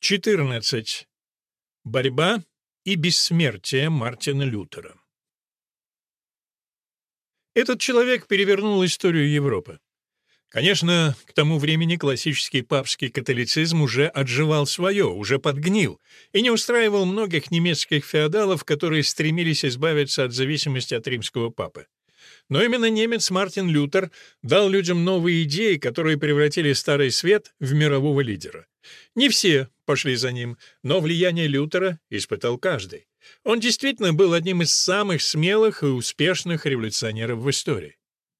14. Борьба и бессмертие Мартина Лютера. Этот человек перевернул историю Европы. Конечно, к тому времени классический папский католицизм уже отживал свое, уже подгнил, и не устраивал многих немецких феодалов, которые стремились избавиться от зависимости от римского папы. Но именно немец Мартин Лютер дал людям новые идеи, которые превратили Старый Свет в мирового лидера. Не все пошли за ним, но влияние Лютера испытал каждый. Он действительно был одним из самых смелых и успешных революционеров в истории.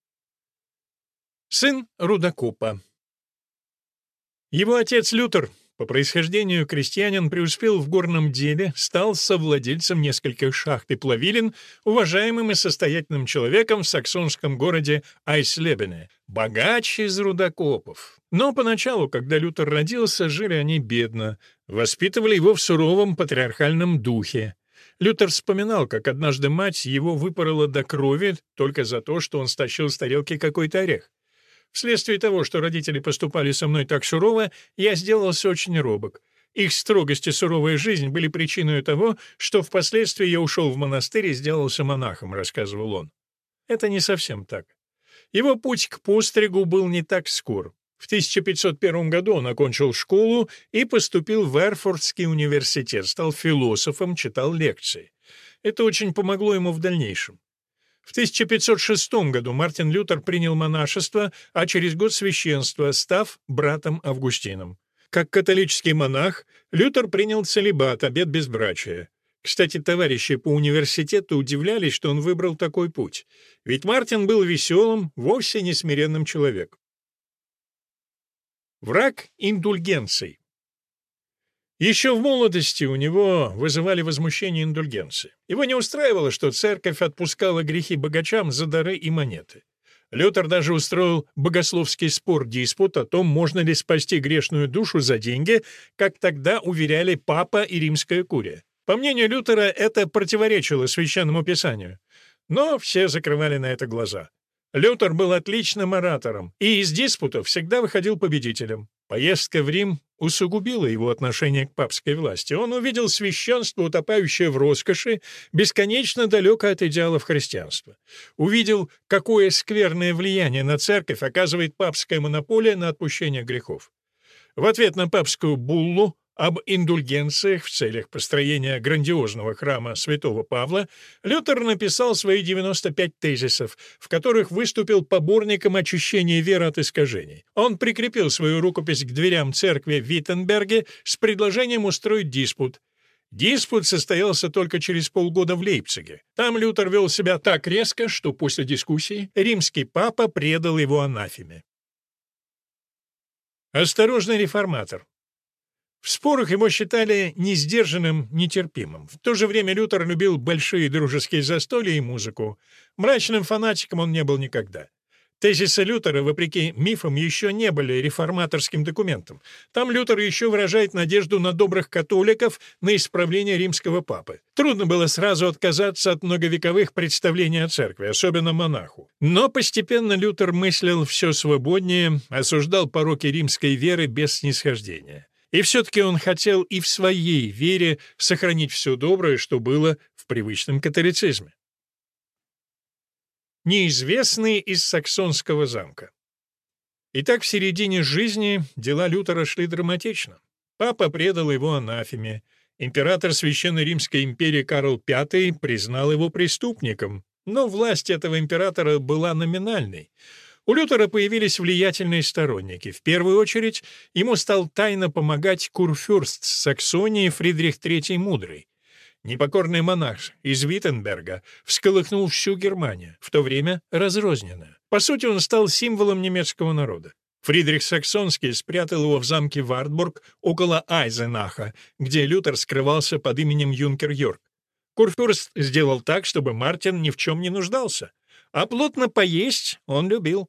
Сын рудокопа. Его отец Лютер, по происхождению крестьянин, преуспел в горном деле, стал совладельцем нескольких шахт и плавилин, уважаемым и состоятельным человеком в саксонском городе Айслебене, богач из рудокопов. Но поначалу, когда Лютер родился, жили они бедно, воспитывали его в суровом патриархальном духе. Лютер вспоминал, как однажды мать его выпорола до крови только за то, что он стащил с тарелки какой-то орех. Вследствие того, что родители поступали со мной так сурово, я сделался очень робок. Их строгость и суровая жизнь были причиной того, что впоследствии я ушел в монастырь и сделался монахом, рассказывал он. Это не совсем так. Его путь к постригу был не так скор. В 1501 году он окончил школу и поступил в Эрфуртский университет, стал философом, читал лекции. Это очень помогло ему в дальнейшем. В 1506 году Мартин Лютер принял монашество, а через год священство, став братом Августином. Как католический монах, Лютер принял целибат, обет безбрачия. Кстати, товарищи по университету удивлялись, что он выбрал такой путь. Ведь Мартин был веселым, вовсе не смиренным человеком. Враг индульгенций. Еще в молодости у него вызывали возмущение индульгенции. Его не устраивало, что церковь отпускала грехи богачам за дары и монеты. Лютер даже устроил богословский спор-диспут о том, можно ли спасти грешную душу за деньги, как тогда уверяли папа и римская курия. По мнению Лютера, это противоречило священному писанию. Но все закрывали на это глаза. Лютер был отличным оратором и из диспутов всегда выходил победителем. Поездка в Рим усугубила его отношение к папской власти. Он увидел священство, утопающее в роскоши, бесконечно далеко от идеалов христианства. Увидел, какое скверное влияние на церковь оказывает папская монополия на отпущение грехов. В ответ на папскую буллу об индульгенциях в целях построения грандиозного храма святого Павла Лютер написал свои 95 тезисов, в которых выступил поборником очищения веры от искажений. Он прикрепил свою рукопись к дверям церкви в Виттенберге с предложением устроить диспут. Диспут состоялся только через полгода в Лейпциге. Там Лютер вел себя так резко, что после дискуссии римский папа предал его анафеме. Осторожный реформатор. В спорах его считали несдержанным, нетерпимым. В то же время Лютер любил большие дружеские застолья и музыку. Мрачным фанатиком он не был никогда. Тезисы Лютера, вопреки мифам, еще не были реформаторским документом. Там Лютер еще выражает надежду на добрых католиков на исправление римского папы. Трудно было сразу отказаться от многовековых представлений о церкви, особенно монаху. Но постепенно Лютер мыслил все свободнее, осуждал пороки римской веры без снисхождения. И все-таки он хотел и в своей вере сохранить все доброе, что было в привычном католицизме. Неизвестный из саксонского замка. Итак, в середине жизни дела Лютера шли драматично. Папа предал его анафеме. Император Священной Римской империи Карл V признал его преступником. Но власть этого императора была номинальной. У Лютера появились влиятельные сторонники. В первую очередь ему стал тайно помогать курфюрст Саксонии Фридрих III Мудрый. Непокорный монах из Виттенберга всколыхнул всю Германию, в то время разрозненную. По сути, он стал символом немецкого народа. Фридрих Саксонский спрятал его в замке Вартбург около Айзенаха, где Лютер скрывался под именем юнкер Йорк. Курфюрст сделал так, чтобы Мартин ни в чем не нуждался, а плотно поесть он любил.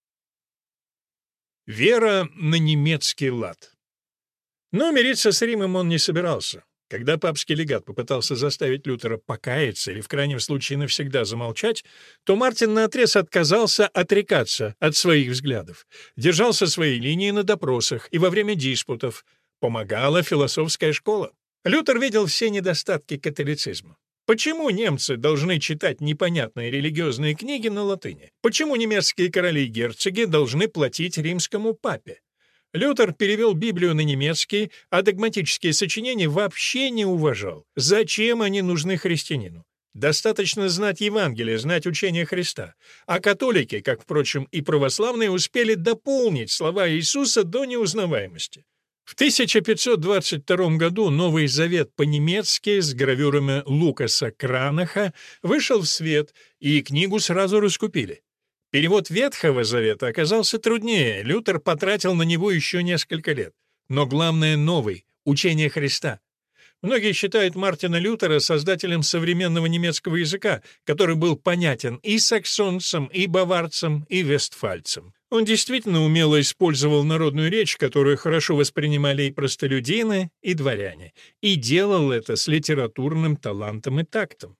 Вера на немецкий лад. Но мириться с Римом он не собирался. Когда папский легат попытался заставить Лютера покаяться или в крайнем случае навсегда замолчать, то Мартин наотрез отказался отрекаться от своих взглядов, держался своей линии на допросах и во время диспутов. Помогала философская школа. Лютер видел все недостатки католицизма. Почему немцы должны читать непонятные религиозные книги на латыни? Почему немецкие короли и герцоги должны платить римскому папе? Лютер перевел Библию на немецкий, а догматические сочинения вообще не уважал. Зачем они нужны христианину? Достаточно знать Евангелие, знать учение Христа. А католики, как, впрочем, и православные, успели дополнить слова Иисуса до неузнаваемости. В 1522 году Новый Завет по-немецки с гравюрами Лукаса Кранаха вышел в свет, и книгу сразу раскупили. Перевод Ветхого Завета оказался труднее, Лютер потратил на него еще несколько лет. Но главное — новый — учение Христа. Многие считают Мартина Лютера создателем современного немецкого языка, который был понятен и саксонцам, и баварцам, и вестфальцам. Он действительно умело использовал народную речь, которую хорошо воспринимали и простолюдины, и дворяне, и делал это с литературным талантом и тактом.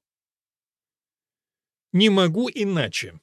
«Не могу иначе».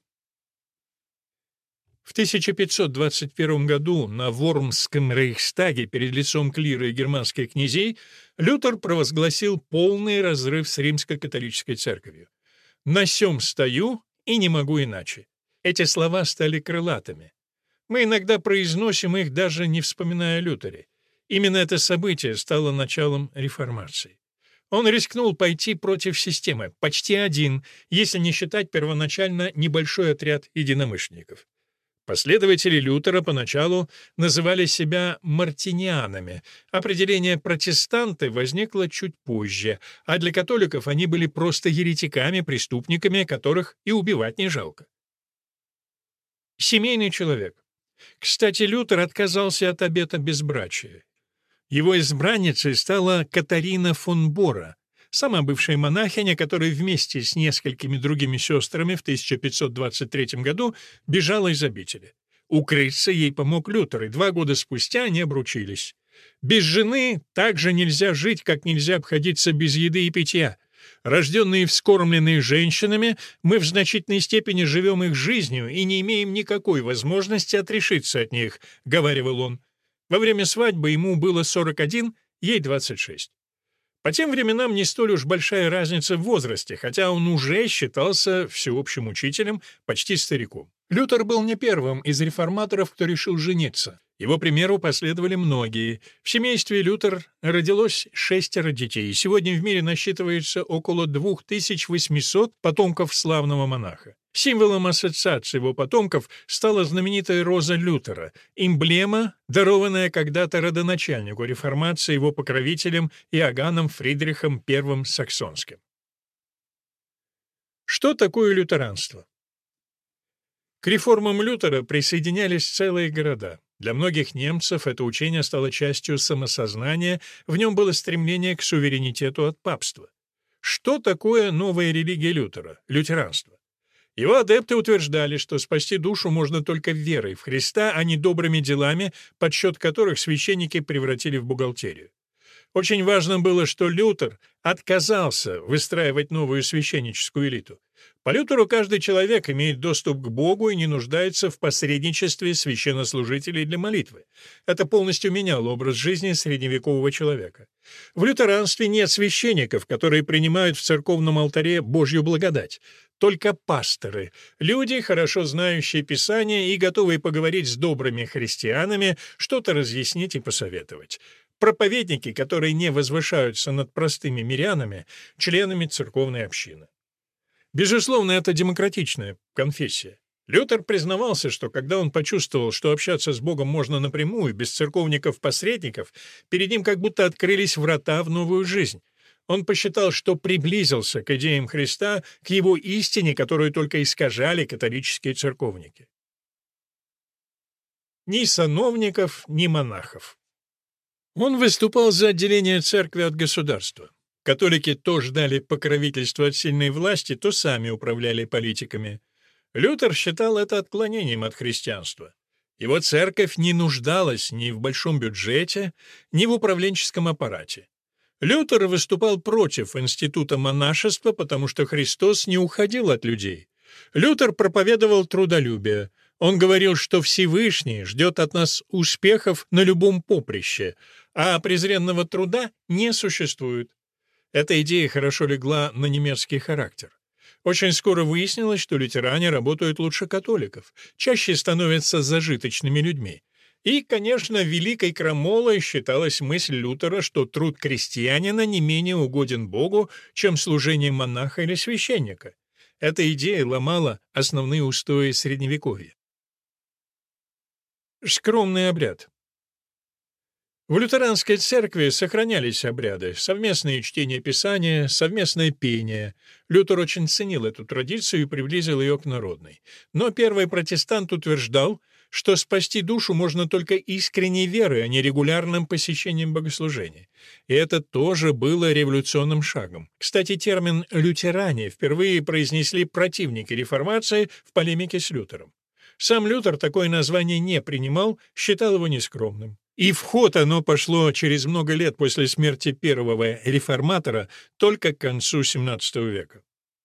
В 1521 году на Вормском рейхстаге перед лицом клира и германских князей Лютер провозгласил полный разрыв с римско-католической церковью. «На сём стою и не могу иначе». Эти слова стали крылатыми. Мы иногда произносим их, даже не вспоминая о Лютере. Именно это событие стало началом реформации. Он рискнул пойти против системы, почти один, если не считать первоначально небольшой отряд единомышленников. Последователи Лютера поначалу называли себя мартинианами. Определение «протестанты» возникло чуть позже, а для католиков они были просто еретиками, преступниками, которых и убивать не жалко. Семейный человек. Кстати, Лютер отказался от обета безбрачия. Его избранницей стала Катарина фон Бора, сама бывшая монахиня, которая вместе с несколькими другими сестрами в 1523 году бежала из обители. Укрыться ей помог Лютер, и 2 года спустя они обручились. Без жены так же нельзя жить, как нельзя обходиться без еды и питья. Рожденные и вскормленные женщинами, мы в значительной степени живем их жизнью и не имеем никакой возможности отрешиться от них, — говаривал он. Во время свадьбы ему было 41, ей 26. По тем временам не столь уж большая разница в возрасте, хотя он уже считался всеобщим учителем, почти стариком. Лютер был не первым из реформаторов, кто решил жениться. Его примеру последовали многие. В семействе Лютер родилось 6 детей, и сегодня в мире насчитывается около 2800 потомков славного монаха. Символом ассоциации его потомков стала знаменитая роза Лютера, эмблема, дарованная когда-то родоначальнику реформации его покровителем Иоганном Фридрихом I Саксонским. Что такое лютеранство? К реформам Лютера присоединялись целые города. Для многих немцев это учение стало частью самосознания, в нем было стремление к суверенитету от папства. Что такое новая религия Лютера, лютеранство? Его адепты утверждали, что спасти душу можно только верой в Христа, а не добрыми делами, подсчет которых священники превратили в бухгалтерию. Очень важно было, что Лютер отказался выстраивать новую священническую элиту. По Лютеру каждый человек имеет доступ к Богу и не нуждается в посредничестве священнослужителей для молитвы. Это полностью меняло образ жизни средневекового человека. В лютеранстве нет священников, которые принимают в церковном алтаре Божью благодать. Только пасторы, люди, хорошо знающие Писание и готовые поговорить с добрыми христианами, что-то разъяснить и посоветовать. Проповедники, которые не возвышаются над простыми мирянами, членами церковной общины. Безусловно, это демократичная конфессия. Лютер признавался, что когда он почувствовал, что общаться с Богом можно напрямую, без церковников-посредников, перед ним как будто открылись врата в новую жизнь. Он посчитал, что приблизился к идеям Христа, к его истине, которую только искажали католические церковники. Ни сановников, ни монахов. Он выступал за отделение церкви от государства. Католики то ждали покровительства от сильной власти, то сами управляли политиками. Лютер считал это отклонением от христианства. Его церковь не нуждалась ни в большом бюджете, ни в управленческом аппарате. Лютер выступал против института монашества, потому что Христос не уходил от людей. Лютер проповедовал трудолюбие. Он говорил, что Всевышний ждет от нас успехов на любом поприще, а презренного труда не существует. Эта идея хорошо легла на немецкий характер. Очень скоро выяснилось, что лютеране работают лучше католиков, чаще становятся зажиточными людьми. И, конечно, великой крамолой считалась мысль Лютера, что труд крестьянина не менее угоден Богу, чем служение монаха или священника. Эта идея ломала основные устои Средневековья. Скромный обряд. В лютеранской церкви сохранялись обряды, совместное чтение Писания, совместное пение. Лютер очень ценил эту традицию и приблизил ее к народной. Но первый протестант утверждал, что спасти душу можно только искренней верой, а не регулярным посещением богослужений. И это тоже было революционным шагом. Кстати, термин «лютеране» впервые произнесли противники реформации в полемике с Лютером. Сам Лютер такое название не принимал, считал его нескромным. И в ход оно пошло через много лет после смерти первого реформатора, только к концу XVII века.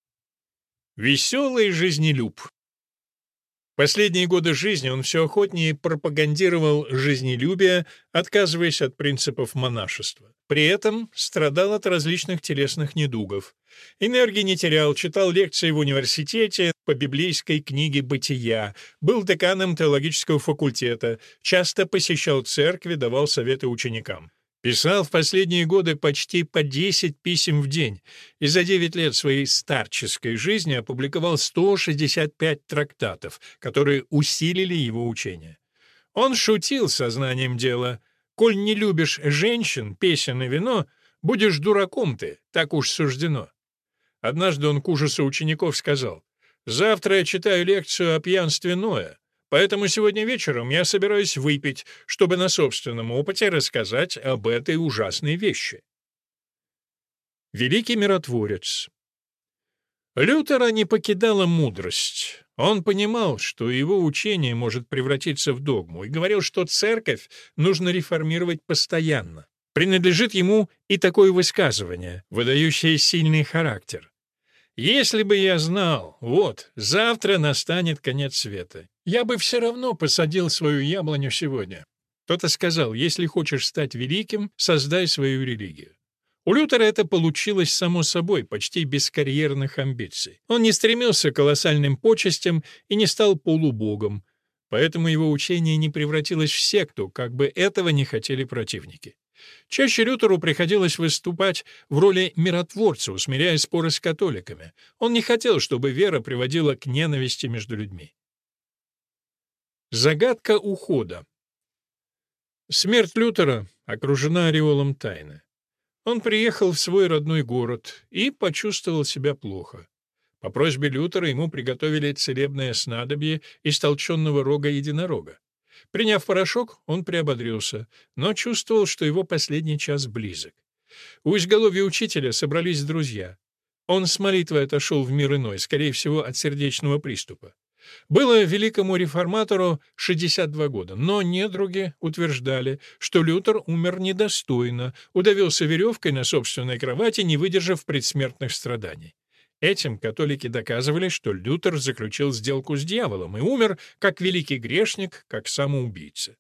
Веселый жизнелюб. Последние годы жизни он все охотнее пропагандировал жизнелюбие, отказываясь от принципов монашества. При этом страдал от различных телесных недугов. Энергии не терял, читал лекции в университете по библейской книге «Бытия», был деканом теологического факультета, часто посещал церкви, давал советы ученикам. Писал в последние годы почти по 10 писем в день и за 9 лет своей старческой жизни опубликовал 165 трактатов, которые усилили его учение. Он шутил сознанием дела. «Коль не любишь женщин, песен и вино, будешь дураком ты, так уж суждено». Однажды он к ужасу учеников сказал: «Завтра я читаю лекцию о пьянстве Ноя. Поэтому сегодня вечером я собираюсь выпить, чтобы на собственном опыте рассказать об этой ужасной вещи». Великий миротворец. Лютера не покидала мудрость. Он понимал, что его учение может превратиться в догму, и говорил, что церковь нужно реформировать постоянно. Принадлежит ему и такое высказывание, выдающее сильный характер. «Если бы я знал, вот, завтра настанет конец света, я бы все равно посадил свою яблоню сегодня». Кто-то сказал: «Если хочешь стать великим, создай свою религию». У Лютера это получилось само собой, почти без карьерных амбиций. Он не стремился к колоссальным почестям и не стал полубогом, поэтому его учение не превратилось в секту, как бы этого не хотели противники. Чаще Лютеру приходилось выступать в роли миротворца, усмиряя споры с католиками. Он не хотел, чтобы вера приводила к ненависти между людьми. Загадка ухода. Смерть Лютера окружена ореолом тайны. Он приехал в свой родной город и почувствовал себя плохо. По просьбе Лютера ему приготовили целебное снадобье из толченого рога единорога. Приняв порошок, он приободрился, но чувствовал, что его последний час близок. У изголовья учителя собрались друзья. Он с молитвой отошел в мир иной, скорее всего, от сердечного приступа. Было великому реформатору 62 года, но недруги утверждали, что Лютер умер недостойно, удавился веревкой на собственной кровати, не выдержав предсмертных страданий. Этим католики доказывали, что Лютер заключил сделку с дьяволом и умер как великий грешник, как самоубийца.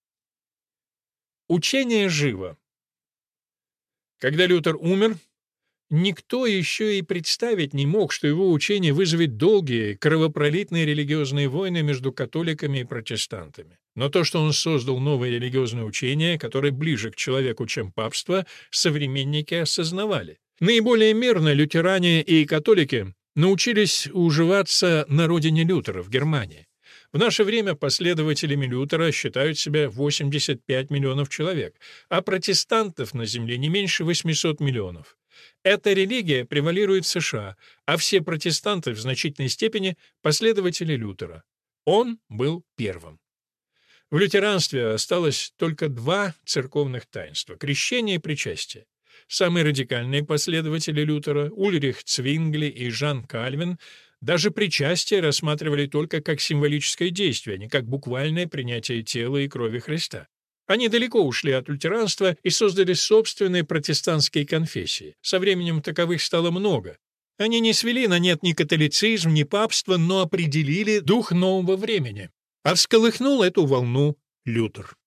Учение живо. Когда Лютер умер, никто еще и представить не мог, что его учение вызовет долгие, кровопролитные религиозные войны между католиками и протестантами. Но то, что он создал новое религиозное учение, которое ближе к человеку, чем папство, современники осознавали. Наиболее мирно лютеране и католики научились уживаться на родине Лютера, в Германии. В наше время последователями Лютера считают себя 85 миллионов человек, а протестантов на земле не меньше 800 миллионов. Эта религия превалирует в США, а все протестанты в значительной степени последователи Лютера. Он был первым. В лютеранстве осталось только два церковных таинства — крещение и причастие. Самые радикальные последователи Лютера, Ульрих Цвингли и Жан Кальвин, даже причастие рассматривали только как символическое действие, а не как буквальное принятие тела и крови Христа. Они далеко ушли от лютеранства и создали собственные протестантские конфессии. Со временем таковых стало много. Они не свели на нет ни католицизм, ни папство, но определили дух нового времени. А всколыхнул эту волну Лютер.